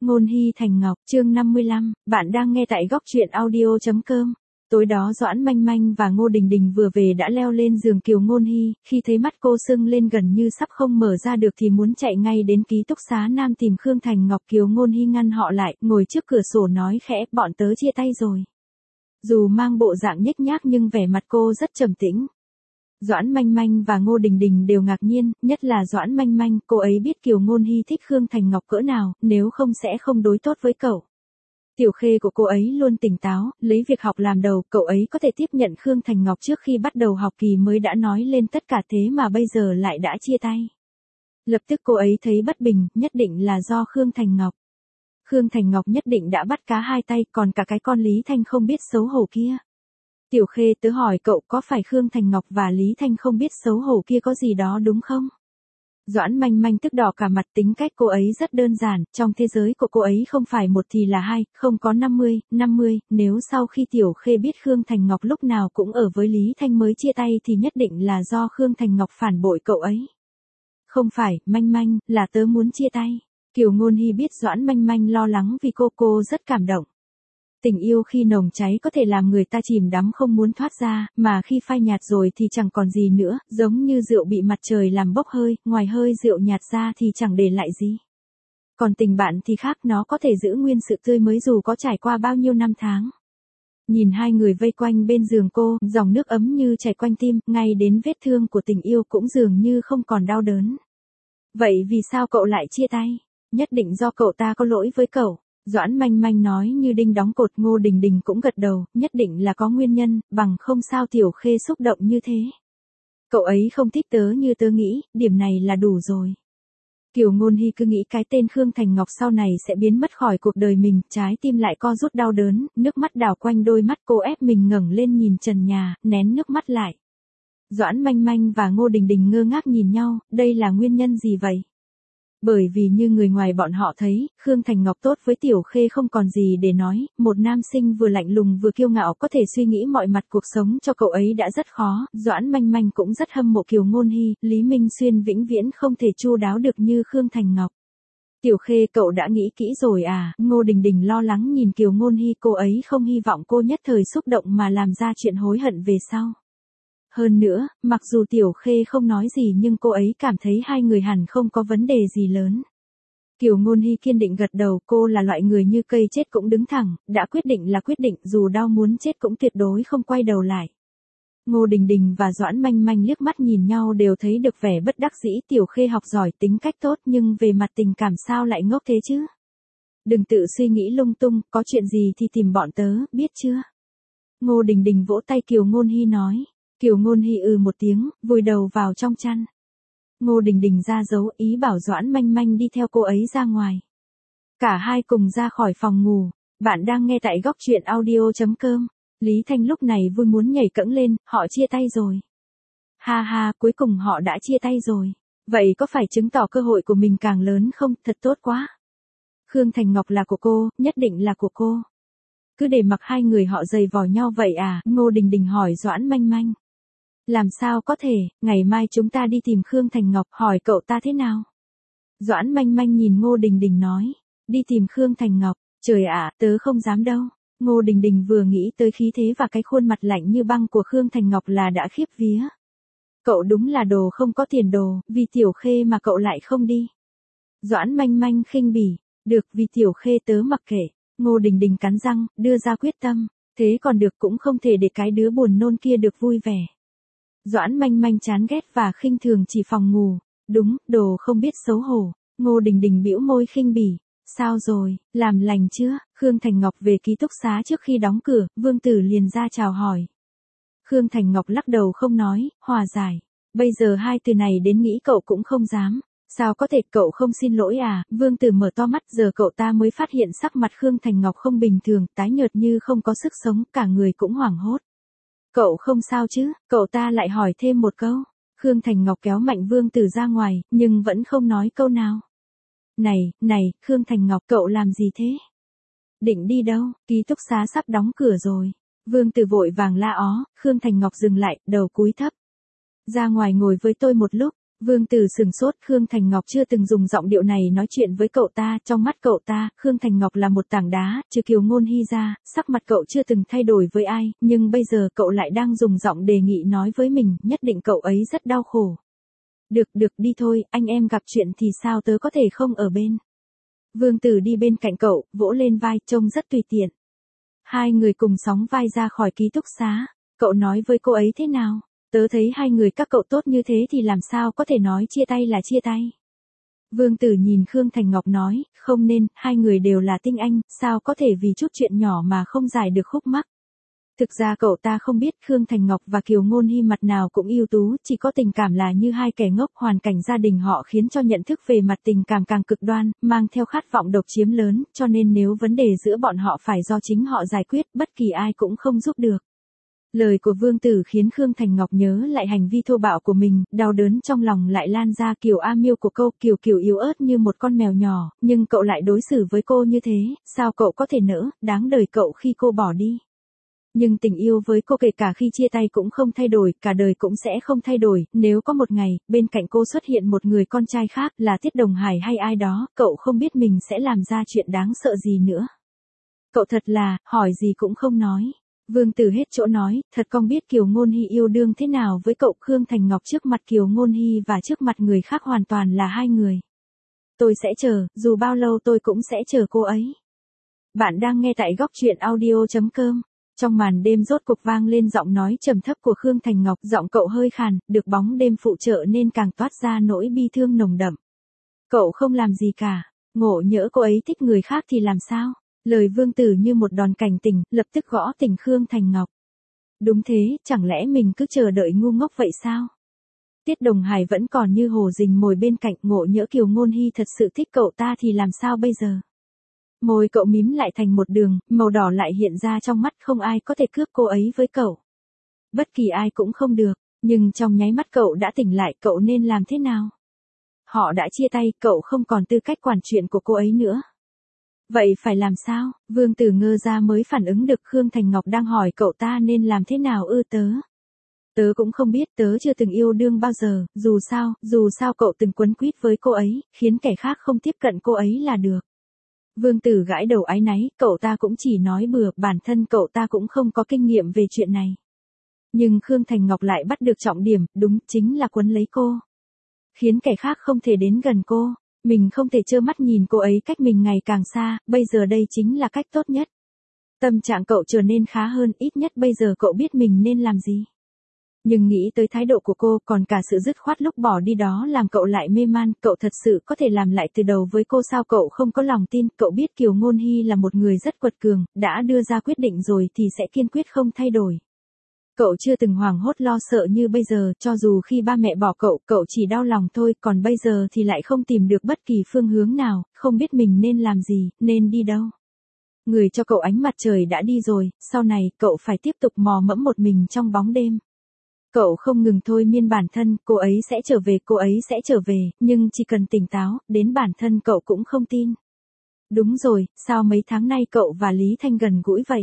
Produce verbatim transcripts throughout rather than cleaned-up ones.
Ngôn Hy Thành Ngọc, chương năm mươi lăm, bạn đang nghe tại góc truyện audio chấm com. Tối đó Doãn Manh Manh và Ngô Đình Đình vừa về đã leo lên giường Kiều Ngôn Hy, khi thấy mắt cô sưng lên gần như sắp không mở ra được thì muốn chạy ngay đến ký túc xá Nam tìm Khương Thành Ngọc. Kiều Ngôn Hy ngăn họ lại, ngồi trước cửa sổ nói khẽ, bọn tớ chia tay rồi. Dù mang bộ dạng nhếch nhác nhưng vẻ mặt cô rất trầm tĩnh. Doãn Manh Manh và Ngô Đình Đình đều ngạc nhiên, nhất là Doãn Manh Manh, cô ấy biết Kiều Ngôn Hy thích Khương Thành Ngọc cỡ nào, nếu không sẽ không đối tốt với cậu. Tiểu Khê của cô ấy luôn tỉnh táo, lấy việc học làm đầu, cậu ấy có thể tiếp nhận Khương Thành Ngọc trước khi bắt đầu học kỳ mới đã nói lên tất cả thế mà bây giờ lại đã chia tay. Lập tức cô ấy thấy bất bình, nhất định là do Khương Thành Ngọc. Khương Thành Ngọc nhất định đã bắt cá hai tay, còn cả cái con Lý Thanh không biết xấu hổ kia. Tiểu Khê, tớ hỏi cậu có phải Khương Thành Ngọc và Lý Thanh không biết xấu hổ kia có gì đó đúng không? Doãn Manh Manh tức đỏ cả mặt, tính cách cô ấy rất đơn giản, trong thế giới của cô ấy không phải một thì là hai, không có năm mươi, năm mươi, nếu sau khi Tiểu Khê biết Khương Thành Ngọc lúc nào cũng ở với Lý Thanh mới chia tay thì nhất định là do Khương Thành Ngọc phản bội cậu ấy. Không phải, Manh Manh, là tớ muốn chia tay. Kiều Ngôn Hy biết Doãn Manh Manh lo lắng vì cô, cô rất cảm động. Tình yêu khi nồng cháy có thể làm người ta chìm đắm không muốn thoát ra, mà khi phai nhạt rồi thì chẳng còn gì nữa, giống như rượu bị mặt trời làm bốc hơi, ngoài hơi rượu nhạt ra thì chẳng để lại gì. Còn tình bạn thì khác, nó có thể giữ nguyên sự tươi mới dù có trải qua bao nhiêu năm tháng. Nhìn hai người vây quanh bên giường cô, dòng nước ấm như chảy quanh tim, ngay đến vết thương của tình yêu cũng dường như không còn đau đớn. Vậy vì sao cậu lại chia tay? Nhất định do cậu ta có lỗi với cậu. Doãn Manh Manh nói như đinh đóng cột. Ngô Đình Đình cũng gật đầu, nhất định là có nguyên nhân, bằng không sao Tiểu Khê xúc động như thế. Cậu ấy không thích tớ như tớ nghĩ, điểm này là đủ rồi. Kiều Ngôn Hy cứ nghĩ cái tên Khương Thành Ngọc sau này sẽ biến mất khỏi cuộc đời mình, trái tim lại co rút đau đớn, nước mắt đảo quanh đôi mắt, cô ép mình ngẩng lên nhìn trần nhà, nén nước mắt lại. Doãn Manh Manh và Ngô Đình Đình ngơ ngác nhìn nhau, đây là nguyên nhân gì vậy? Bởi vì như người ngoài bọn họ thấy, Khương Thành Ngọc tốt với Tiểu Khê không còn gì để nói, một nam sinh vừa lạnh lùng vừa kiêu ngạo có thể suy nghĩ mọi mặt cuộc sống cho cậu ấy đã rất khó. Doãn Manh Manh cũng rất hâm mộ Kiều Ngôn Hy, Lý Minh Xuyên vĩnh viễn không thể chu đáo được như Khương Thành Ngọc. Tiểu Khê, cậu đã nghĩ kỹ rồi à? Ngô Đình Đình lo lắng nhìn Kiều Ngôn Hy, cô ấy không hy vọng cô nhất thời xúc động mà làm ra chuyện hối hận về sau. Hơn nữa, mặc dù Tiểu Khê không nói gì nhưng cô ấy cảm thấy hai người hẳn không có vấn đề gì lớn. Kiều Ngôn Hy kiên định gật đầu, cô là loại người như cây chết cũng đứng thẳng, đã quyết định là quyết định, dù đau muốn chết cũng tuyệt đối không quay đầu lại. Ngô Đình Đình và Doãn Manh Manh liếc mắt nhìn nhau đều thấy được vẻ bất đắc dĩ. Tiểu Khê học giỏi, tính cách tốt nhưng về mặt tình cảm sao lại ngốc thế chứ? Đừng tự suy nghĩ lung tung, có chuyện gì thì tìm bọn tớ, biết chưa? Ngô Đình Đình vỗ tay Kiều Ngôn Hy nói. Kiều Ngôn Hy ừ một tiếng, vùi đầu vào trong chăn. Ngô Đình Đình ra dấu ý bảo Doãn Manh Manh đi theo cô ấy ra ngoài. Cả hai cùng ra khỏi phòng ngủ. Bạn đang nghe tại góc truyện audio chấm com. Lý Thanh lúc này vui muốn nhảy cẫng lên, họ chia tay rồi. Ha ha, cuối cùng họ đã chia tay rồi. Vậy có phải chứng tỏ cơ hội của mình càng lớn không? Thật tốt quá. Khương Thành Ngọc là của cô, nhất định là của cô. Cứ để mặc hai người họ giày vò nhau vậy à? Ngô Đình Đình hỏi Doãn Manh Manh. Làm sao có thể, ngày mai chúng ta đi tìm Khương Thành Ngọc, hỏi cậu ta thế nào? Doãn Manh Manh nhìn Ngô Đình Đình nói, đi tìm Khương Thành Ngọc, trời ạ, tớ không dám đâu. Ngô Đình Đình vừa nghĩ tới khí thế và cái khuôn mặt lạnh như băng của Khương Thành Ngọc là đã khiếp vía. Cậu đúng là đồ không có tiền đồ, vì Tiểu Khê mà cậu lại không đi. Doãn Manh Manh khinh bỉ, được, vì Tiểu Khê tớ mặc kệ. Ngô Đình Đình cắn răng, đưa ra quyết tâm, thế còn được, cũng không thể để cái đứa buồn nôn kia được vui vẻ. Doãn Manh Manh chán ghét và khinh thường chỉ phòng ngủ, đúng, đồ không biết xấu hổ. Ngô Đình Đình bĩu môi khinh bỉ, sao rồi, làm lành chưa? Khương Thành Ngọc về ký túc xá trước khi đóng cửa, Vương Tử liền ra chào hỏi. Khương Thành Ngọc lắc đầu không nói, hòa giải. Bây giờ hai từ này đến nghĩ cậu cũng không dám. Sao có thể, cậu không xin lỗi à? Vương Tử mở to mắt, giờ cậu ta mới phát hiện sắc mặt Khương Thành Ngọc không bình thường, tái nhợt như không có sức sống, cả người cũng hoảng hốt. Cậu không sao chứ? Cậu ta lại hỏi thêm một câu. Khương Thành Ngọc kéo mạnh Vương Tử ra ngoài, nhưng vẫn không nói câu nào. Này, này, Khương Thành Ngọc, cậu làm gì thế? Định đi đâu? Ký túc xá sắp đóng cửa rồi. Vương Tử vội vàng la ó, Khương Thành Ngọc dừng lại, đầu cúi thấp. Ra ngoài ngồi với tôi một lúc. Vương Tử sừng sốt, Khương Thành Ngọc chưa từng dùng giọng điệu này nói chuyện với cậu ta, trong mắt cậu ta, Khương Thành Ngọc là một tảng đá, trừ Kiều Ngôn Hy ra, sắc mặt cậu chưa từng thay đổi với ai, nhưng bây giờ cậu lại đang dùng giọng đề nghị nói với mình, nhất định cậu ấy rất đau khổ. Được, được, đi thôi, anh em gặp chuyện thì sao tớ có thể không ở bên. Vương Tử đi bên cạnh cậu, vỗ lên vai, trông rất tùy tiện. Hai người cùng sóng vai ra khỏi ký túc xá, cậu nói với cô ấy thế nào? Tớ thấy hai người các cậu tốt như thế thì làm sao có thể nói chia tay là chia tay. Vương Tử nhìn Khương Thành Ngọc nói, không nên, hai người đều là tinh anh, sao có thể vì chút chuyện nhỏ mà không giải được khúc mắc. Thực ra cậu ta không biết Khương Thành Ngọc và Kiều Ngôn Hy mặt nào cũng ưu tú, chỉ có tình cảm là như hai kẻ ngốc, hoàn cảnh gia đình họ khiến cho nhận thức về mặt tình cảm càng cực đoan, mang theo khát vọng độc chiếm lớn, cho nên nếu vấn đề giữa bọn họ phải do chính họ giải quyết, bất kỳ ai cũng không giúp được. Lời của Vương Tử khiến Khương Thành Ngọc nhớ lại hành vi thô bạo của mình, đau đớn trong lòng lại lan ra. Kiều A Miêu của cô, Kiều Kiều yếu ớt như một con mèo nhỏ, nhưng cậu lại đối xử với cô như thế, sao cậu có thể nỡ, đáng đời cậu khi cô bỏ đi. Nhưng tình yêu với cô kể cả khi chia tay cũng không thay đổi, cả đời cũng sẽ không thay đổi, nếu có một ngày, bên cạnh cô xuất hiện một người con trai khác, là Tiết Đồng Hải hay ai đó, cậu không biết mình sẽ làm ra chuyện đáng sợ gì nữa. Cậu thật là, hỏi gì cũng không nói. Vương Tử hết chỗ nói, thật con biết Kiều Ngôn Hy yêu đương thế nào với cậu. Khương Thành Ngọc trước mặt Kiều Ngôn Hy và trước mặt người khác hoàn toàn là hai người. Tôi sẽ chờ, dù bao lâu tôi cũng sẽ chờ cô ấy. Bạn đang nghe tại góc truyện audio chấm com. Trong màn đêm rốt cục vang lên giọng nói trầm thấp của Khương Thành Ngọc, giọng cậu hơi khàn, được bóng đêm phụ trợ nên càng toát ra nỗi bi thương nồng đậm. Cậu không làm gì cả, ngộ nhỡ cô ấy thích người khác thì làm sao? Lời Vương Tử như một đòn cảnh tỉnh, lập tức gõ tỉnh Khương Thành Ngọc. Đúng thế, chẳng lẽ mình cứ chờ đợi ngu ngốc vậy sao? Tiết Đồng Hải vẫn còn như hồ dình mồi bên cạnh, ngộ nhỡ Kiều Ngôn Hy thật sự thích cậu ta thì làm sao bây giờ? Môi cậu mím lại thành một đường, màu đỏ lại hiện ra trong mắt, không ai có thể cướp cô ấy với cậu. Bất kỳ ai cũng không được, nhưng trong nháy mắt cậu đã tỉnh lại, cậu nên làm thế nào? Họ đã chia tay, cậu không còn tư cách quản chuyện của cô ấy nữa. Vậy phải làm sao? Vương Tử ngơ ra mới phản ứng được Khương Thành Ngọc đang hỏi cậu ta nên làm thế nào ư tớ. Tớ cũng không biết, tớ chưa từng yêu đương bao giờ, dù sao, dù sao cậu từng quấn quýt với cô ấy, khiến kẻ khác không tiếp cận cô ấy là được. Vương Tử gãi đầu áy náy, cậu ta cũng chỉ nói bừa, bản thân cậu ta cũng không có kinh nghiệm về chuyện này. Nhưng Khương Thành Ngọc lại bắt được trọng điểm, đúng, chính là quấn lấy cô. Khiến kẻ khác không thể đến gần cô. Mình không thể trơ mắt nhìn cô ấy cách mình ngày càng xa, bây giờ đây chính là cách tốt nhất. Tâm trạng cậu trở nên khá hơn, ít nhất bây giờ cậu biết mình nên làm gì. Nhưng nghĩ tới thái độ của cô, còn cả sự dứt khoát lúc bỏ đi đó làm cậu lại mê man, cậu thật sự có thể làm lại từ đầu với cô sao? Cậu không có lòng tin, cậu biết Kiều Ngôn Hy là một người rất quật cường, đã đưa ra quyết định rồi thì sẽ kiên quyết không thay đổi. Cậu chưa từng hoảng hốt lo sợ như bây giờ, cho dù khi ba mẹ bỏ cậu, cậu chỉ đau lòng thôi, còn bây giờ thì lại không tìm được bất kỳ phương hướng nào, không biết mình nên làm gì, nên đi đâu. Người cho cậu ánh mặt trời đã đi rồi, sau này, cậu phải tiếp tục mò mẫm một mình trong bóng đêm. Cậu không ngừng thôi miên bản thân, cô ấy sẽ trở về, cô ấy sẽ trở về, nhưng chỉ cần tỉnh táo, đến bản thân cậu cũng không tin. Đúng rồi, sao mấy tháng nay cậu và Lý Thanh gần gũi vậy?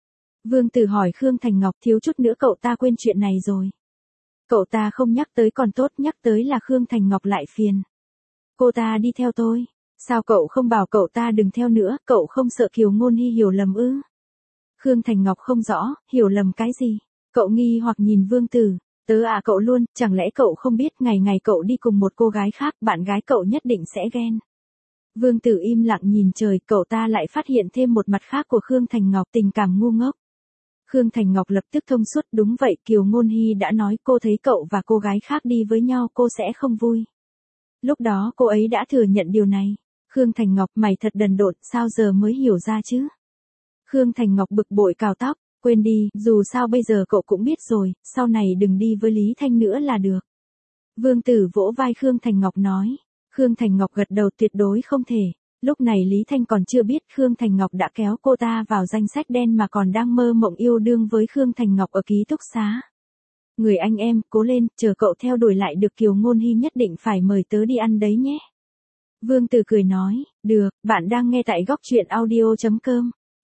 Vương Tử hỏi Khương Thành Ngọc, thiếu chút nữa cậu ta quên chuyện này rồi. Cậu ta không nhắc tới còn tốt, nhắc tới là Khương Thành Ngọc lại phiền. Cô ta đi theo tôi. Sao cậu không bảo cậu ta đừng theo nữa, cậu không sợ Kiều Ngôn Hy hiểu lầm ư? Khương Thành Ngọc không rõ, hiểu lầm cái gì? Cậu nghi hoặc nhìn Vương Tử, tớ à cậu luôn, chẳng lẽ cậu không biết ngày ngày cậu đi cùng một cô gái khác, bạn gái cậu nhất định sẽ ghen. Vương Tử im lặng nhìn trời, cậu ta lại phát hiện thêm một mặt khác của Khương Thành Ngọc, tình cảm ngu ngốc. Khương Thành Ngọc lập tức thông suốt, đúng vậy, Kiều Ngôn Hy đã nói cô thấy cậu và cô gái khác đi với nhau cô sẽ không vui. Lúc đó cô ấy đã thừa nhận điều này. Khương Thành Ngọc, mày thật đần độn, sao giờ mới hiểu ra chứ? Khương Thành Ngọc bực bội cào tóc, quên đi, dù sao bây giờ cậu cũng biết rồi, sau này đừng đi với Lý Thanh nữa là được. Vương Tử vỗ vai Khương Thành Ngọc nói. Khương Thành Ngọc gật đầu, tuyệt đối không thể. Lúc này Lý Thanh còn chưa biết Khương Thành Ngọc đã kéo cô ta vào danh sách đen mà còn đang mơ mộng yêu đương với Khương Thành Ngọc ở ký túc xá. Người anh em, cố lên, chờ cậu theo đuổi lại được Kiều Ngôn Hy nhất định phải mời tớ đi ăn đấy nhé. Vương Tử cười nói, được, bạn đang nghe tại góc truyện audio chấm com.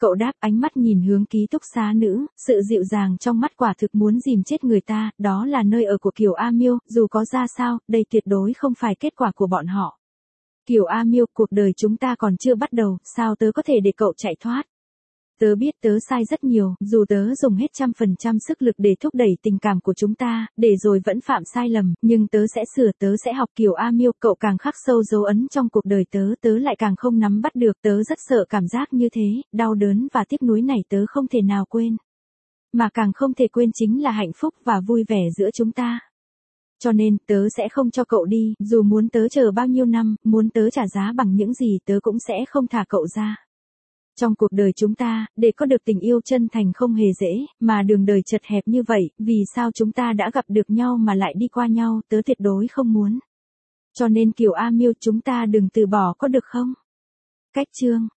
Cậu đáp, ánh mắt nhìn hướng ký túc xá nữ, sự dịu dàng trong mắt quả thực muốn dìm chết người ta, đó là nơi ở của Kiều A Miêu, dù có ra sao, đây tuyệt đối không phải kết quả của bọn họ. Kiều A Miêu, cuộc đời chúng ta còn chưa bắt đầu, sao tớ có thể để cậu chạy thoát? Tớ biết tớ sai rất nhiều, dù tớ dùng hết trăm phần trăm sức lực để thúc đẩy tình cảm của chúng ta, để rồi vẫn phạm sai lầm, nhưng tớ sẽ sửa, tớ sẽ học. Kiều A Miêu, cậu càng khắc sâu dấu ấn trong cuộc đời tớ, tớ lại càng không nắm bắt được, tớ rất sợ cảm giác như thế, đau đớn và tiếc nuối này tớ không thể nào quên. Mà càng không thể quên chính là hạnh phúc và vui vẻ giữa chúng ta. Cho nên, tớ sẽ không cho cậu đi, dù muốn tớ chờ bao nhiêu năm, muốn tớ trả giá bằng những gì tớ cũng sẽ không thả cậu ra. Trong cuộc đời chúng ta, để có được tình yêu chân thành không hề dễ, mà đường đời chật hẹp như vậy, vì sao chúng ta đã gặp được nhau mà lại đi qua nhau, tớ tuyệt đối không muốn. Cho nên Kiều A Miêu, chúng ta đừng từ bỏ có được không? Cách chương